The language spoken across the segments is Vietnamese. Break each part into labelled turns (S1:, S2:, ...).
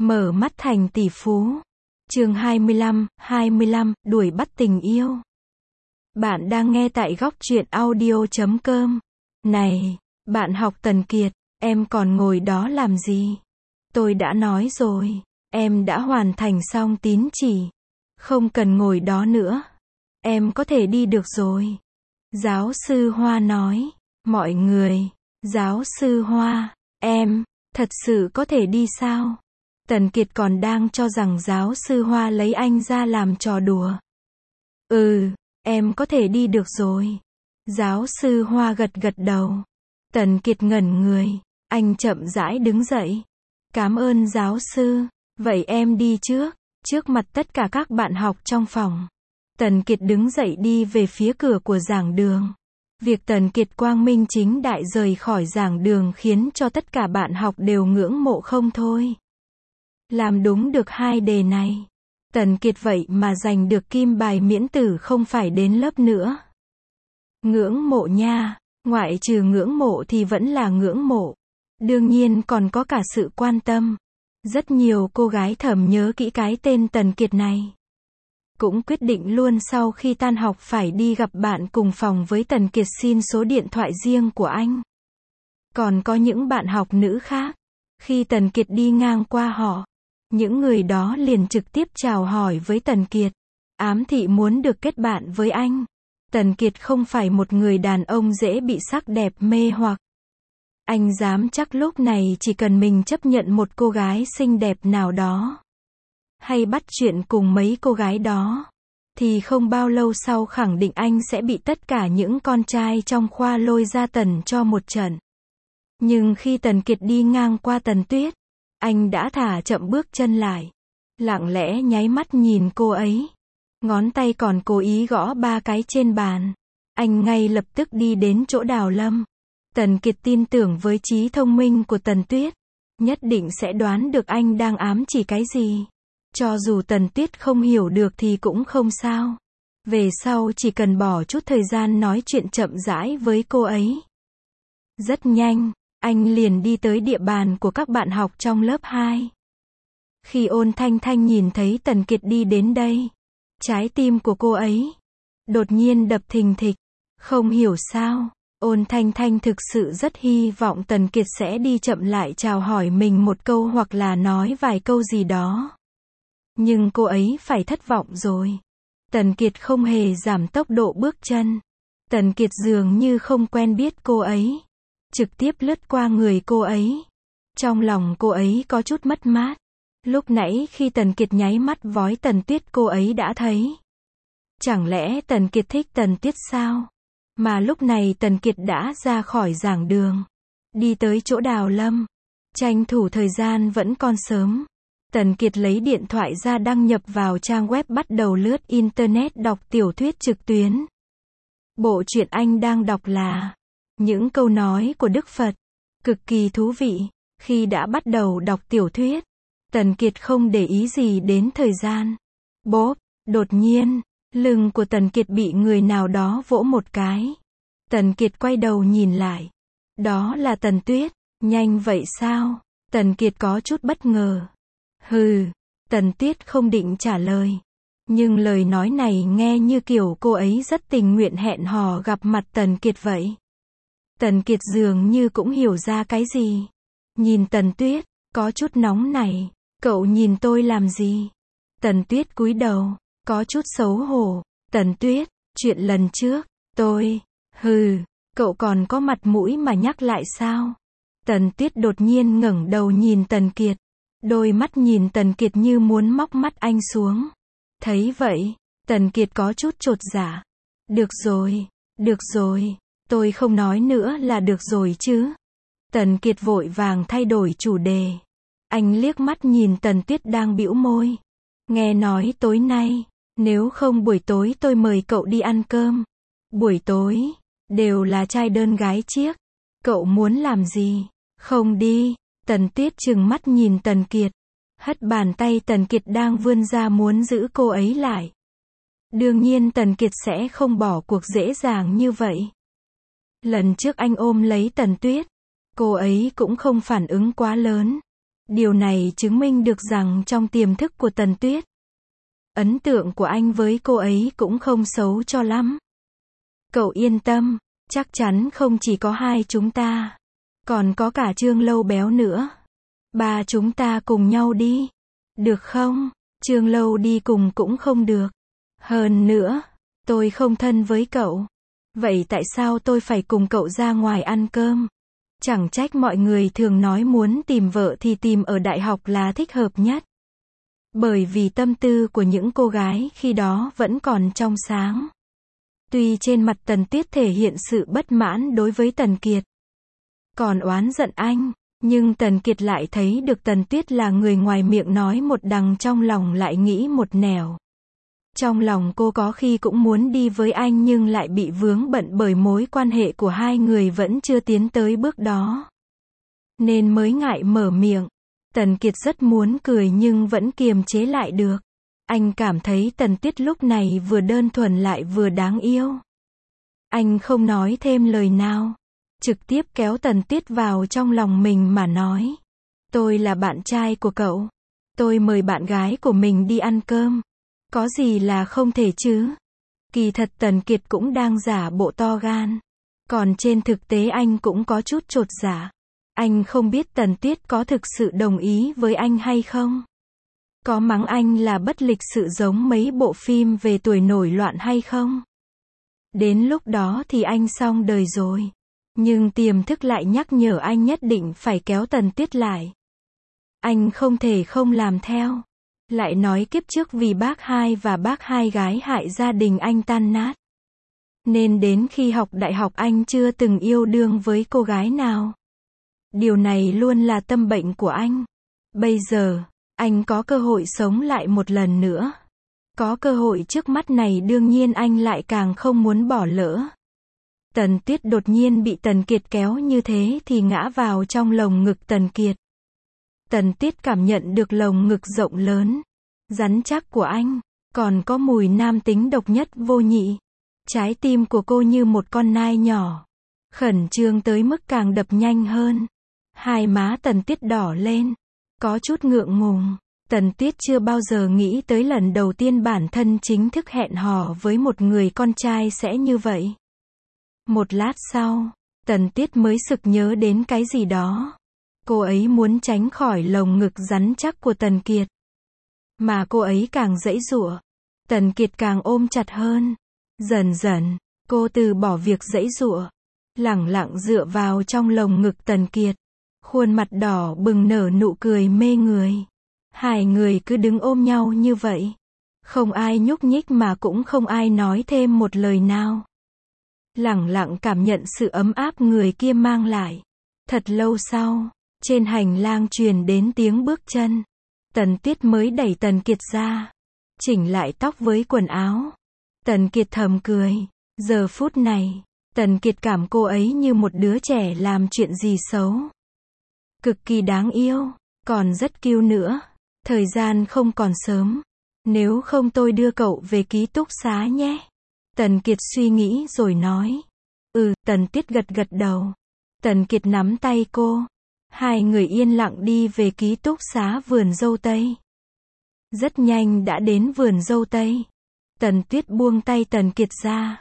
S1: Mở mắt thành tỷ phú. Chương 25, đuổi bắt tình yêu. Bạn đang nghe tại góc truyện audio.com. Này, bạn học Tần Kiệt, em còn ngồi đó làm gì? Tôi đã nói rồi, em đã hoàn thành xong tín chỉ. Không cần ngồi đó nữa. Em có thể đi được rồi. Giáo sư Hoa nói. Mọi người, giáo sư Hoa, em, thật sự có thể đi sao? Tần Kiệt còn đang cho rằng giáo sư Hoa lấy anh ra làm trò đùa. Em có thể đi được rồi. Giáo sư Hoa gật gật đầu. Tần Kiệt ngẩn người, anh chậm rãi đứng dậy. Cảm ơn giáo sư, vậy em đi trước mặt tất cả các bạn học trong phòng. Tần Kiệt đứng dậy đi về phía cửa của giảng đường. Việc Tần Kiệt quang minh chính đại rời khỏi giảng đường khiến cho tất cả bạn học đều ngưỡng mộ không thôi. Làm đúng được 2 đề này. Tần Kiệt vậy mà giành được kim bài miễn tử không phải đến lớp nữa. Ngưỡng mộ nha, ngoại trừ ngưỡng mộ thì vẫn là ngưỡng mộ. Đương nhiên còn có cả sự quan tâm. Rất nhiều cô gái thầm nhớ kỹ cái tên Tần Kiệt này. Cũng quyết định luôn sau khi tan học phải đi gặp bạn cùng phòng với Tần Kiệt xin số điện thoại riêng của anh. Còn có những bạn học nữ khác. Khi Tần Kiệt đi ngang qua họ, những người đó liền trực tiếp chào hỏi với Tần Kiệt. Ám thị muốn được kết bạn với anh. Tần Kiệt không phải một người đàn ông dễ bị sắc đẹp mê hoặc. Anh dám chắc lúc này chỉ cần mình chấp nhận một cô gái xinh đẹp nào đó, hay bắt chuyện cùng mấy cô gái đó, thì không bao lâu sau khẳng định anh sẽ bị tất cả những con trai trong khoa lôi ra tần cho một trận. Nhưng khi Tần Kiệt đi ngang qua Tần Tuyết, anh đã thả chậm bước chân lại, lặng lẽ nháy mắt nhìn cô ấy. Ngón tay còn cố ý gõ 3 cái trên bàn. Anh ngay lập tức đi đến chỗ Đào Lâm. Tần Kiệt tin tưởng với trí thông minh của Tần Tuyết, nhất định sẽ đoán được anh đang ám chỉ cái gì. Cho dù Tần Tuyết không hiểu được thì cũng không sao. Về sau chỉ cần bỏ chút thời gian nói chuyện chậm rãi với cô ấy. Rất nhanh, anh liền đi tới địa bàn của các bạn học trong lớp 2. Khi Ôn Thanh Thanh nhìn thấy Tần Kiệt đi đến đây, trái tim của cô ấy đột nhiên đập thình thịch. Không hiểu sao, Ôn Thanh Thanh thực sự rất hy vọng Tần Kiệt sẽ đi chậm lại chào hỏi mình một câu hoặc là nói vài câu gì đó. Nhưng cô ấy phải thất vọng rồi. Tần Kiệt không hề giảm tốc độ bước chân. Tần Kiệt dường như không quen biết cô ấy, trực tiếp lướt qua người cô ấy. Trong lòng cô ấy có chút mất mát. Lúc nãy khi Tần Kiệt nháy mắt với Tần Tuyết cô ấy đã thấy. Chẳng lẽ Tần Kiệt thích Tần Tuyết sao? Mà lúc này Tần Kiệt đã ra khỏi giảng đường, đi tới chỗ Đào Lâm. Tranh thủ thời gian vẫn còn sớm. Tần Kiệt lấy điện thoại ra đăng nhập vào trang web bắt đầu lướt internet đọc tiểu thuyết trực tuyến. Bộ truyện anh đang đọc là Những câu nói của Đức Phật. Cực kỳ thú vị. Khi đã bắt đầu đọc tiểu thuyết, Tần Kiệt không để ý gì đến thời gian. Bốp, đột nhiên, lưng của Tần Kiệt bị người nào đó vỗ một cái. Tần Kiệt quay đầu nhìn lại. Đó là Tần Tuyết. Nhanh vậy sao? Tần Kiệt có chút bất ngờ. Tần Tuyết không định trả lời. Nhưng lời nói này nghe như kiểu cô ấy rất tình nguyện hẹn hò gặp mặt Tần Kiệt vậy. Tần Kiệt dường như cũng hiểu ra cái gì. Nhìn Tần Tuyết, có chút nóng này. Cậu nhìn tôi làm gì? Tần Tuyết cúi đầu, có chút xấu hổ. Tần Tuyết, chuyện lần trước, cậu còn có mặt mũi mà nhắc lại sao? Tần Tuyết đột nhiên ngẩng đầu nhìn Tần Kiệt. Đôi mắt nhìn Tần Kiệt như muốn móc mắt anh xuống. Thấy vậy, Tần Kiệt có chút chột dạ. Được rồi, tôi không nói nữa là được rồi chứ. Tần Kiệt vội vàng thay đổi chủ đề. Anh liếc mắt nhìn Tần Tuyết đang bĩu môi. Nghe nói tối nay, nếu không buổi tối tôi mời cậu đi ăn cơm. Buổi tối, đều là trai đơn gái chiếc. Cậu muốn làm gì? Không đi. Tần Tuyết trừng mắt nhìn Tần Kiệt. Hất bàn tay Tần Kiệt đang vươn ra muốn giữ cô ấy lại. Đương nhiên Tần Kiệt sẽ không bỏ cuộc dễ dàng như vậy. Lần trước anh ôm lấy Tần Tuyết, cô ấy cũng không phản ứng quá lớn. Điều này chứng minh được rằng trong tiềm thức của Tần Tuyết, ấn tượng của anh với cô ấy cũng không xấu cho lắm. Cậu yên tâm, chắc chắn không chỉ có hai chúng ta, còn có cả Trương Lâu Béo nữa. Ba chúng ta cùng nhau đi, được không? Trương Lâu đi cùng cũng không được. Hơn nữa, tôi không thân với cậu. Vậy tại sao tôi phải cùng cậu ra ngoài ăn cơm? Chẳng trách mọi người thường nói muốn tìm vợ thì tìm ở đại học là thích hợp nhất. Bởi vì tâm tư của những cô gái khi đó vẫn còn trong sáng. Tuy trên mặt Tần Tuyết thể hiện sự bất mãn đối với Tần Kiệt, còn oán giận anh, nhưng Tần Kiệt lại thấy được Tần Tuyết là người ngoài miệng nói một đằng trong lòng lại nghĩ một nẻo. Trong lòng cô có khi cũng muốn đi với anh nhưng lại bị vướng bận bởi mối quan hệ của hai người vẫn chưa tiến tới bước đó. Nên mới ngại mở miệng. Tần Kiệt rất muốn cười nhưng vẫn kiềm chế lại được. Anh cảm thấy Tần Tuyết lúc này vừa đơn thuần lại vừa đáng yêu. Anh không nói thêm lời nào, trực tiếp kéo Tần Tuyết vào trong lòng mình mà nói. Tôi là bạn trai của cậu. Tôi mời bạn gái của mình đi ăn cơm. Có gì là không thể chứ? Kỳ thật Tần Kiệt cũng đang giả bộ to gan. Còn trên thực tế anh cũng có chút chột dạ. Anh không biết Tần Tuyết có thực sự đồng ý với anh hay không? Có mắng anh là bất lịch sự giống mấy bộ phim về tuổi nổi loạn hay không? Đến lúc đó thì anh xong đời rồi. Nhưng tiềm thức lại nhắc nhở anh nhất định phải kéo Tần Tuyết lại. Anh không thể không làm theo. Lại nói kiếp trước vì bác hai và bác hai gái hại gia đình anh tan nát. Nên đến khi học đại học anh chưa từng yêu đương với cô gái nào. Điều này luôn là tâm bệnh của anh. Bây giờ, anh có cơ hội sống lại một lần nữa. Có cơ hội trước mắt này đương nhiên anh lại càng không muốn bỏ lỡ. Tần Tuyết đột nhiên bị Tần Kiệt kéo như thế thì ngã vào trong lồng ngực Tần Kiệt. Tần Tuyết cảm nhận được lồng ngực rộng lớn, rắn chắc của anh, còn có mùi nam tính độc nhất vô nhị. Trái tim của cô như một con nai nhỏ, khẩn trương tới mức càng đập nhanh hơn. Hai má Tần Tuyết đỏ lên, có chút ngượng ngùng. Tần Tuyết chưa bao giờ nghĩ tới lần đầu tiên bản thân chính thức hẹn hò với một người con trai sẽ như vậy. Một lát sau, Tần Tuyết mới sực nhớ đến cái gì đó. Cô ấy muốn tránh khỏi lồng ngực rắn chắc của Tần Kiệt. Mà cô ấy càng giãy giụa, Tần Kiệt càng ôm chặt hơn. Dần dần, cô từ bỏ việc giãy giụa, lẳng lặng dựa vào trong lồng ngực Tần Kiệt. Khuôn mặt đỏ bừng nở nụ cười mê người. Hai người cứ đứng ôm nhau như vậy. Không ai nhúc nhích mà cũng không ai nói thêm một lời nào. Lẳng lặng cảm nhận sự ấm áp người kia mang lại. Thật lâu sau, trên hành lang truyền đến tiếng bước chân. Tần Tuyết mới đẩy Tần Kiệt ra, chỉnh lại tóc với quần áo. Tần Kiệt thầm cười. Giờ phút này, Tần Kiệt cảm cô ấy như một đứa trẻ làm chuyện gì xấu. Cực kỳ đáng yêu, còn rất cute nữa. Thời gian không còn sớm. Nếu không tôi đưa cậu về ký túc xá nhé. Tần Kiệt suy nghĩ rồi nói. Tần Tuyết gật gật đầu. Tần Kiệt nắm tay cô. Hai người yên lặng đi về ký túc xá vườn dâu tây. Rất nhanh đã đến vườn dâu tây. Tần Tuyết buông tay Tần Kiệt ra.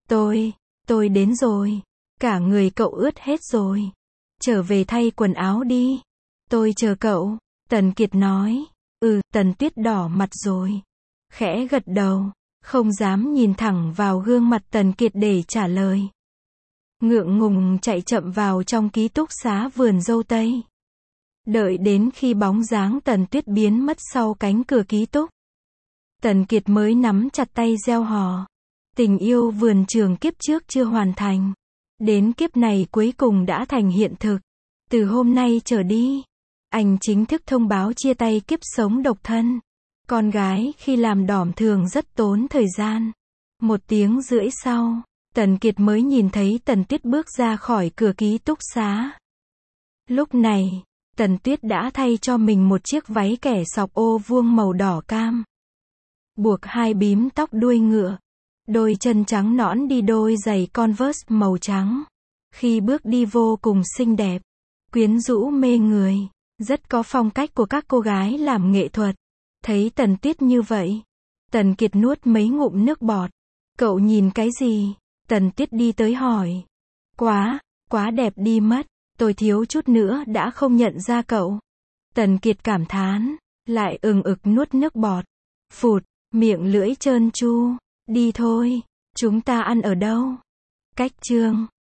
S1: Tôi đến rồi. Cả người cậu ướt hết rồi. Trở về thay quần áo đi. Tôi chờ cậu. Tần Kiệt nói. Tần Tuyết đỏ mặt rồi. Khẽ gật đầu. Không dám nhìn thẳng vào gương mặt Tần Kiệt để trả lời. Ngượng ngùng chạy chậm vào trong ký túc xá vườn dâu tây. Đợi đến khi bóng dáng Tần Tuyết biến mất sau cánh cửa ký túc, Tần Kiệt mới nắm chặt tay reo hò. Tình yêu vườn trường kiếp trước chưa hoàn thành. Đến kiếp này cuối cùng đã thành hiện thực. Từ hôm nay trở đi, anh chính thức thông báo chia tay kiếp sống độc thân. Con gái khi làm đỏm thường rất tốn thời gian. 1 tiếng rưỡi sau, Tần Kiệt mới nhìn thấy Tần Tuyết bước ra khỏi cửa ký túc xá. Lúc này, Tần Tuyết đã thay cho mình một chiếc váy kẻ sọc ô vuông màu đỏ cam. Buộc 2 bím tóc đuôi ngựa. Đôi chân trắng nõn đi đôi giày Converse màu trắng. Khi bước đi vô cùng xinh đẹp, quyến rũ mê người. Rất có phong cách của các cô gái làm nghệ thuật. Thấy Tần Tuyết như vậy, Tần Kiệt nuốt mấy ngụm nước bọt. Cậu nhìn cái gì? Tần Tuyết đi tới hỏi. Quá đẹp đi mất. Tôi thiếu chút nữa đã không nhận ra cậu. Tần Kiệt cảm thán, lại ực nuốt nước bọt. Phụt, miệng lưỡi trơn tru. Đi thôi, chúng ta ăn ở đâu? Cách Chương